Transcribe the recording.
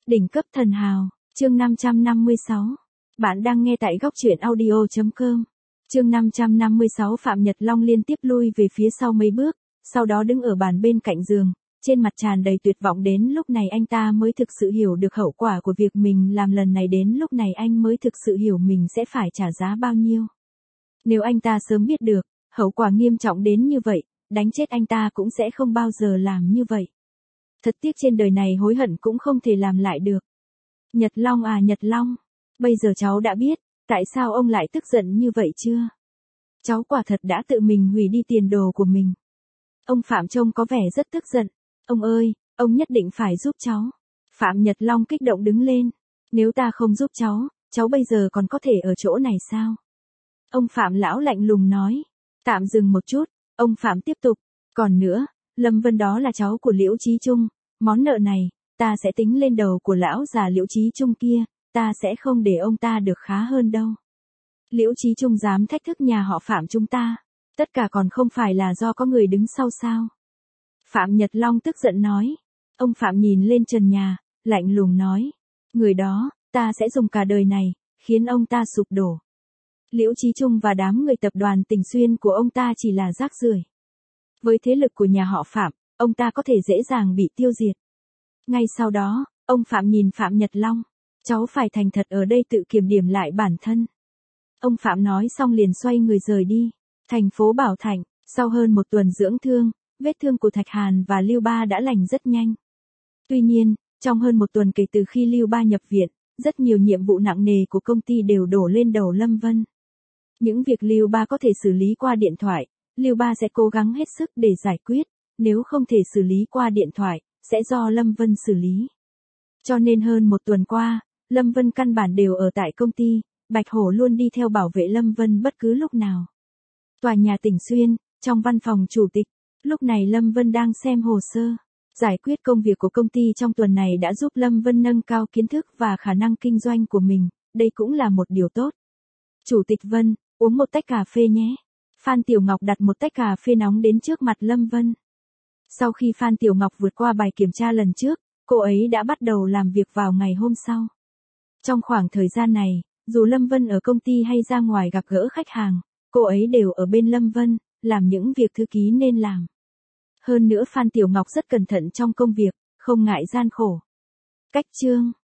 Đỉnh cấp thần hào, chương 556. Bạn đang nghe tại góc truyện audio.com. Chương 556 Phạm Nhật Long liên tiếp lui về phía sau mấy bước, sau đó đứng ở bàn bên cạnh giường, trên mặt tràn đầy tuyệt vọng. Đến lúc này anh ta mới thực sự hiểu được hậu quả của việc mình làm lần này, đến lúc này anh mới thực sự hiểu mình sẽ phải trả giá bao nhiêu. Nếu anh ta sớm biết được, hậu quả nghiêm trọng đến như vậy, đánh chết anh ta cũng sẽ không bao giờ làm như vậy. Thật tiếc trên đời này hối hận cũng không thể làm lại được. Nhật Long à Nhật Long, bây giờ cháu đã biết, tại sao ông lại tức giận như vậy chưa? Cháu quả thật đã tự mình hủy đi tiền đồ của mình. Ông Phạm trông có vẻ rất tức giận. Ông ơi, ông nhất định phải giúp cháu. Phạm Nhật Long kích động đứng lên. Nếu ta không giúp cháu bây giờ còn có thể ở chỗ này sao? Ông Phạm lão lạnh lùng nói. Tạm dừng một chút, ông Phạm tiếp tục. Còn nữa, Lâm Vân đó là cháu của Liễu Chí Trung. Món nợ này, ta sẽ tính lên đầu của lão già Liễu Chí Trung kia. Ta sẽ không để ông ta được khá hơn đâu. Liễu Chí Trung dám thách thức nhà họ Phạm chúng ta. Tất cả còn không phải là do có người đứng sau sao? Phạm Nhật Long tức giận nói. Ông Phạm nhìn lên trần nhà, lạnh lùng nói. Người đó, ta sẽ dùng cả đời này, khiến ông ta sụp đổ. Liễu Chí Trung và đám người tập đoàn Tình Xuyên của ông ta chỉ là rác rưởi. Với thế lực của nhà họ Phạm, ông ta có thể dễ dàng bị tiêu diệt. Ngay sau đó, ông Phạm nhìn Phạm Nhật Long. Cháu phải thành thật ở đây tự kiểm điểm lại bản thân. Ông Phạm nói xong liền xoay người rời đi. Thành phố Bảo Thạnh, sau hơn một tuần dưỡng thương, vết thương của Thạch Hàn và Lưu Ba đã lành rất nhanh. Tuy nhiên, trong hơn một tuần kể từ khi Lưu Ba nhập viện, rất nhiều nhiệm vụ nặng nề của công ty đều đổ lên đầu Lâm Vân. Những việc Lưu Ba có thể xử lý qua điện thoại, Lưu Ba sẽ cố gắng hết sức để giải quyết, nếu không thể xử lý qua điện thoại, sẽ do Lâm Vân xử lý. Cho nên hơn một tuần qua, Lâm Vân căn bản đều ở tại công ty, Bạch Hổ luôn đi theo bảo vệ Lâm Vân bất cứ lúc nào. Tòa nhà Tỉnh Xuyên, trong văn phòng chủ tịch, lúc này Lâm Vân đang xem hồ sơ. Giải quyết công việc của công ty trong tuần này đã giúp Lâm Vân nâng cao kiến thức và khả năng kinh doanh của mình, đây cũng là một điều tốt. Chủ tịch Vân, uống một tách cà phê nhé. Phan Tiểu Ngọc đặt một tách cà phê nóng đến trước mặt Lâm Vân. Sau khi Phan Tiểu Ngọc vượt qua bài kiểm tra lần trước, cô ấy đã bắt đầu làm việc vào ngày hôm sau. Trong khoảng thời gian này, dù Lâm Vân ở công ty hay ra ngoài gặp gỡ khách hàng, cô ấy đều ở bên Lâm Vân, làm những việc thư ký nên làm. Hơn nữa Phan Tiểu Ngọc rất cẩn thận trong công việc, không ngại gian khổ. Cách chương